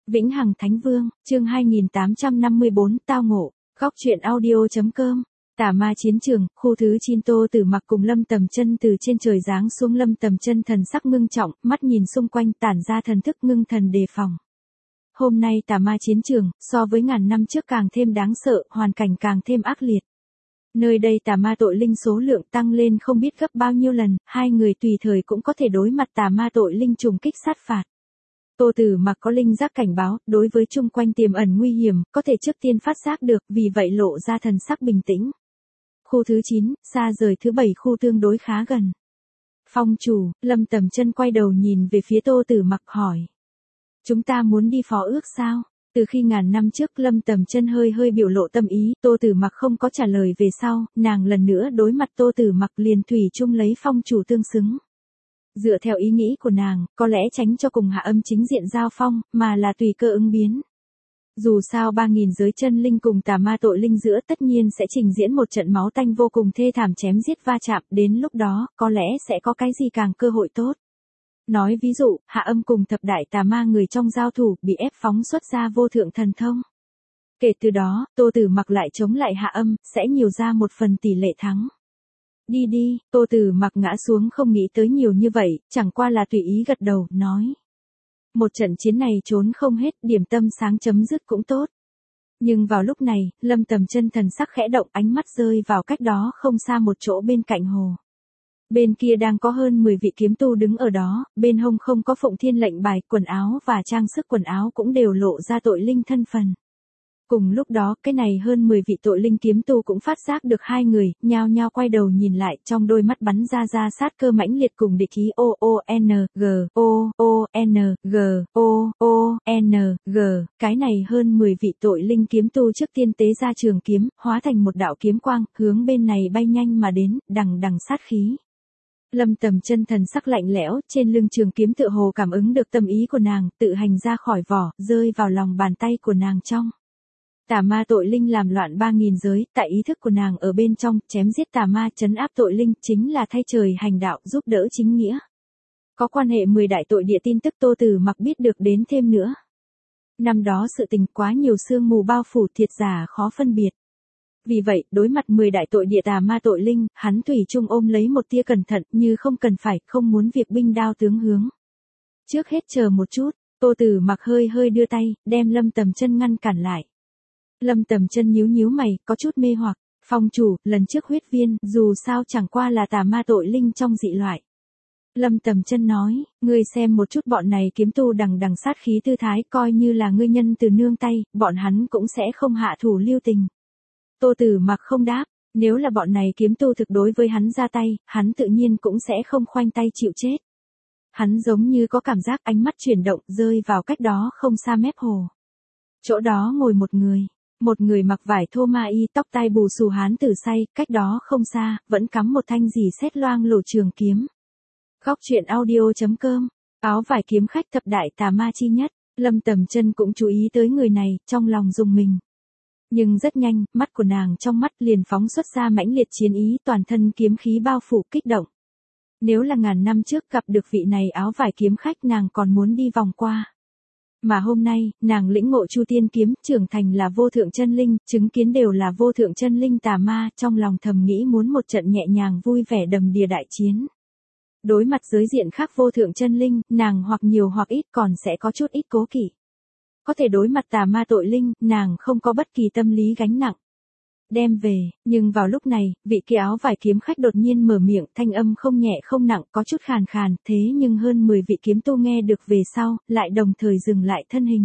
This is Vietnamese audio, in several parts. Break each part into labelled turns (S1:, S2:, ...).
S1: Vĩnh Hằng Thánh Vương, chương 2854, tao ngộ, góc truyện audio.com. Tà ma chiến trường, khu thứ 9. Tô Tử Mặc cùng Lâm Tầm Chân từ trên trời giáng xuống. Lâm Tầm Chân thần sắc ngưng trọng, mắt nhìn xung quanh tản ra thần thức ngưng thần đề phòng. Hôm nay tà ma chiến trường, so với ngàn năm trước càng thêm đáng sợ, hoàn cảnh càng thêm ác liệt. Nơi đây tà ma tội linh số lượng tăng lên không biết gấp bao nhiêu lần, hai người tùy thời cũng có thể đối mặt tà ma tội linh trùng kích sát phạt. Tô Tử Mặc có linh giác cảnh báo, đối với chung quanh tiềm ẩn nguy hiểm, có thể trước tiên phát giác được, vì vậy lộ ra thần sắc bình tĩnh. Khu thứ 9, xa rời thứ 7 khu tương đối khá gần. Phong chủ, Lâm Tầm Chân quay đầu nhìn về phía Tô Tử Mặc hỏi. Chúng ta muốn đi phó ước sao? Từ khi ngàn năm trước Lâm Tầm Chân hơi biểu lộ tâm ý, Tô Tử Mặc không có trả lời về sau, nàng lần nữa đối mặt Tô Tử Mặc liền thủy chung lấy phong chủ tương xứng. Dựa theo ý nghĩ của nàng, có lẽ tránh cho cùng Hạ Âm chính diện giao phong, mà là tùy cơ ứng biến. Dù sao 3.000 giới chân linh cùng tà ma tội linh giữa tất nhiên sẽ trình diễn một trận máu tanh vô cùng thê thảm chém giết va chạm, đến lúc đó, có lẽ sẽ có cái gì càng cơ hội tốt. Nói ví dụ, Hạ Âm cùng thập đại tà ma người trong giao thủ, bị ép phóng xuất ra vô thượng thần thông. Kể từ đó, Tô Tử Mặc lại chống lại Hạ Âm, sẽ nhiều ra một phần tỷ lệ thắng. Đi đi, Tô Tử Mặc ngã xuống không nghĩ tới nhiều như vậy, chẳng qua là tùy ý gật đầu, nói. Một trận chiến này trốn không hết, điểm tâm sáng chấm dứt cũng tốt. Nhưng vào lúc này, Lâm Tầm Chân thần sắc khẽ động, ánh mắt rơi vào cách đó không xa một chỗ bên cạnh hồ. Bên kia đang có hơn 10 vị kiếm tu đứng ở đó, bên hông không có Phụng Thiên lệnh bài, quần áo và trang sức quần áo cũng đều lộ ra tội linh thân phần. Cùng lúc đó, cái này hơn 10 vị tội linh kiếm tu cũng phát giác được hai người, nhao nhao quay đầu nhìn lại, trong đôi mắt bắn ra sát cơ mãnh liệt cùng địch ý O-O-N-G, cái này hơn 10 vị tội linh kiếm tu trước tiên tế ra trường kiếm, hóa thành một đạo kiếm quang, hướng bên này bay nhanh mà đến, đằng sát khí. Lâm Tầm Chân thần sắc lạnh lẽo, trên lưng trường kiếm tựa hồ cảm ứng được tâm ý của nàng, tự hành ra khỏi vỏ, rơi vào lòng bàn tay của nàng trong. Tà ma tội linh làm loạn 3.000 giới, tại ý thức của nàng ở bên trong, chém giết tà ma, trấn áp tội linh, chính là thay trời hành đạo, giúp đỡ chính nghĩa. Có quan hệ 10 đại tội địa tin tức Tô Tử Mặc biết được đến thêm nữa. Năm đó sự tình quá nhiều sương mù bao phủ, thiệt giả khó phân biệt. Vì vậy, đối mặt 10 đại tội địa tà ma tội linh, hắn thủy chung ôm lấy một tia cẩn thận, như không cần phải, không muốn việc binh đao tướng hướng. Trước hết chờ một chút, Tô Tử Mặc hơi đưa tay, đem Lâm Tầm Chân ngăn cản lại. Lâm Tầm Chân nhíu mày, có chút mê hoặc, phong chủ, lần trước huyết viên, dù sao chẳng qua là tà ma tội linh trong dị loại. Lâm Tầm Chân nói, ngươi xem một chút bọn này kiếm tu đằng sát khí tư thái, coi như là ngươi nhân từ nương tay, bọn hắn cũng sẽ không hạ thủ lưu tình. Tô Tử Mặc không đáp, nếu là bọn này kiếm tu thực đối với hắn ra tay, hắn tự nhiên cũng sẽ không khoanh tay chịu chết. Hắn giống như có cảm giác ánh mắt chuyển động, rơi vào cách đó không xa mép hồ. Chỗ đó ngồi một người mặc vải thô ma y, tóc tai bù xù hán tử say, cách đó không xa, vẫn cắm một thanh rỉ sét loang lổ trường kiếm. Góc truyện audio.com, áo vải kiếm khách thập đại tà ma chi nhất, Lâm Tầm Chân cũng chú ý tới người này, trong lòng rùng mình. Nhưng rất nhanh, mắt của nàng trong mắt liền phóng xuất ra mãnh liệt chiến ý, toàn thân kiếm khí bao phủ kích động. Nếu là ngàn năm trước gặp được vị này áo vải kiếm khách nàng còn muốn đi vòng qua. Mà hôm nay, nàng lĩnh ngộ Chu Tiên kiếm, trưởng thành là vô thượng chân linh, chứng kiến đều là vô thượng chân linh tà ma, trong lòng thầm nghĩ muốn một trận nhẹ nhàng vui vẻ đầm đìa đại chiến. Đối mặt giới diện khác vô thượng chân linh, nàng hoặc nhiều hoặc ít còn sẽ có chút ít cố kỵ. Có thể đối mặt tà ma tội linh, nàng không có bất kỳ tâm lý gánh nặng. Đem về, nhưng vào lúc này, vị kia áo vải kiếm khách đột nhiên mở miệng, thanh âm không nhẹ không nặng, có chút khàn, thế nhưng hơn 10 vị kiếm tu nghe được về sau, lại đồng thời dừng lại thân hình.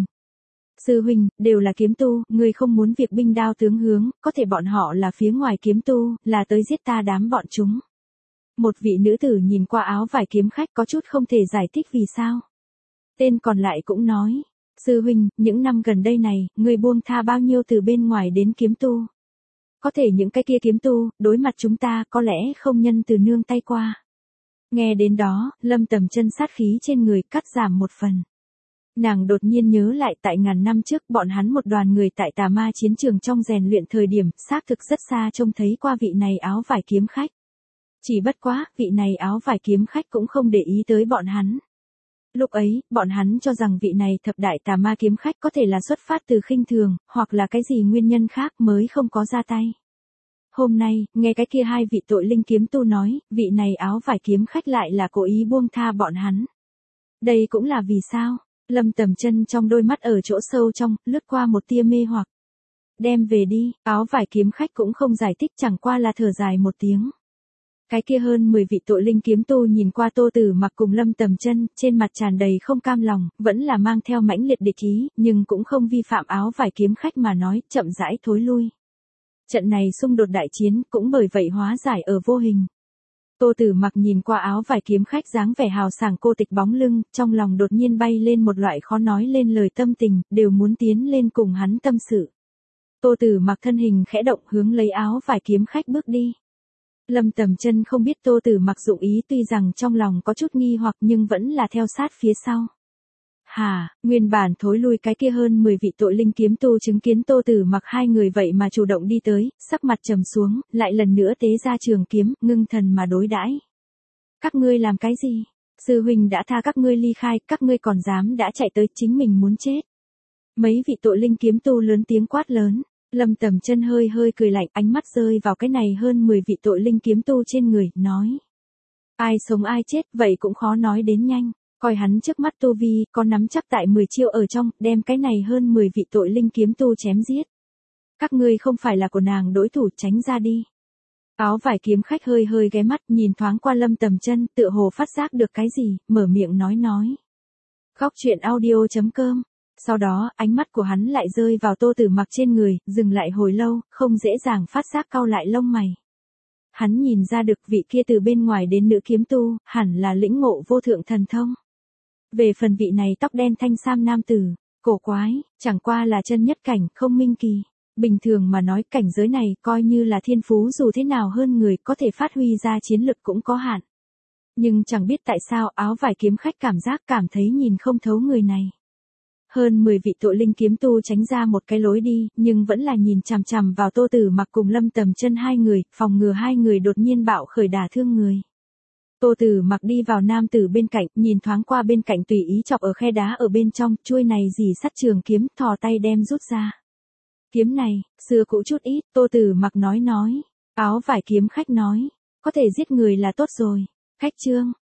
S1: Sư huynh, đều là kiếm tu, ngươi không muốn việc binh đao tướng hướng, có thể bọn họ là phía ngoài kiếm tu, là tới giết ta đám bọn chúng. Một vị nữ tử nhìn qua áo vải kiếm khách có chút không thể giải thích vì sao. Tên còn lại cũng nói, sư huynh, những năm gần đây này, ngươi buông tha bao nhiêu từ bên ngoài đến kiếm tu. Có thể những cái kia kiếm tu, đối mặt chúng ta có lẽ không nhân từ nương tay qua. Nghe đến đó, Lâm Tầm Chân sát khí trên người cắt giảm một phần. Nàng đột nhiên nhớ lại tại ngàn năm trước bọn hắn một đoàn người tại tà ma chiến trường trong rèn luyện thời điểm, xác thực rất xa trông thấy qua vị này áo vải kiếm khách. Chỉ bất quá, vị này áo vải kiếm khách cũng không để ý tới bọn hắn. Lúc ấy, bọn hắn cho rằng vị này thập đại tà ma kiếm khách có thể là xuất phát từ khinh thường, hoặc là cái gì nguyên nhân khác mới không có ra tay. Hôm nay, nghe cái kia hai vị tội linh kiếm tu nói, vị này áo vải kiếm khách lại là cố ý buông tha bọn hắn. Đây cũng là vì sao? Lâm Tầm Chân trong đôi mắt ở chỗ sâu trong, lướt qua một tia mê hoặc. Đem về đi, áo vải kiếm khách cũng không giải thích, chẳng qua là thở dài một tiếng. Cái kia hơn 10 vị tội linh kiếm tu nhìn qua Tô Tử Mặc cùng Lâm Tầm Chân, trên mặt tràn đầy không cam lòng, vẫn là mang theo mãnh liệt địch ý, nhưng cũng không vi phạm áo vải kiếm khách mà nói, chậm rãi thối lui. Trận này xung đột đại chiến cũng bởi vậy hóa giải ở vô hình. Tô Tử Mặc nhìn qua áo vải kiếm khách dáng vẻ hào sảng cô tịch bóng lưng, trong lòng đột nhiên bay lên một loại khó nói lên lời tâm tình, đều muốn tiến lên cùng hắn tâm sự. Tô Tử Mặc thân hình khẽ động hướng lấy áo vải kiếm khách bước đi. Lâm Tầm Chân không biết Tô Tử Mặc dụng ý, tuy rằng trong lòng có chút nghi hoặc nhưng vẫn là theo sát phía sau. Nguyên bản thối lui cái kia hơn 10 vị tội linh kiếm tu chứng kiến Tô Tử Mặc hai người vậy mà chủ động đi tới, sắc mặt trầm xuống, lại lần nữa tế ra trường kiếm, ngưng thần mà đối đãi. Các ngươi làm cái gì? Sư huynh đã tha các ngươi ly khai, các ngươi còn dám đã chạy tới, chính mình muốn chết. Mấy vị tội linh kiếm tu lớn tiếng quát lớn. Lâm Tầm Chân hơi hơi cười lạnh, ánh mắt rơi vào cái này hơn 10 vị tội linh kiếm tu trên người, nói. Ai sống ai chết, vậy cũng khó nói đến nhanh. Coi hắn trước mắt tu vi, có nắm chắc tại 10 chiêu ở trong, đem cái này hơn 10 vị tội linh kiếm tu chém giết. Các ngươi không phải là của nàng đối thủ, tránh ra đi. Áo vải kiếm khách hơi hơi ghé mắt, nhìn thoáng qua Lâm Tầm Chân, tựa hồ phát giác được cái gì, mở miệng nói. Góc truyện audio.com. Sau đó, ánh mắt của hắn lại rơi vào Tô Tử Mặc trên người, dừng lại hồi lâu, không dễ dàng phát giác cau lại lông mày. Hắn nhìn ra được vị kia từ bên ngoài đến nữ kiếm tu, hẳn là lĩnh ngộ vô thượng thần thông. Về phần vị này tóc đen thanh sam nam tử, cổ quái, chẳng qua là chân nhất cảnh, không minh kỳ. Bình thường mà nói, cảnh giới này coi như là thiên phú dù thế nào hơn người, có thể phát huy ra chiến lực cũng có hạn. Nhưng chẳng biết tại sao áo vải kiếm khách cảm thấy nhìn không thấu người này. Hơn 10 vị tội linh kiếm tu tránh ra một cái lối đi, nhưng vẫn là nhìn chằm chằm vào Tô Tử Mặc cùng Lâm Tầm Chân hai người, phòng ngừa hai người đột nhiên bạo khởi đả thương người. Tô Tử Mặc đi vào nam tử bên cạnh, nhìn thoáng qua bên cạnh tùy ý chọc ở khe đá ở bên trong, chuôi này rỉ sắt trường kiếm, thò tay đem rút ra. Kiếm này, xưa cũ chút ít, Tô Tử Mặc nói. Áo vải kiếm khách nói, có thể giết người là tốt rồi. Khách trương,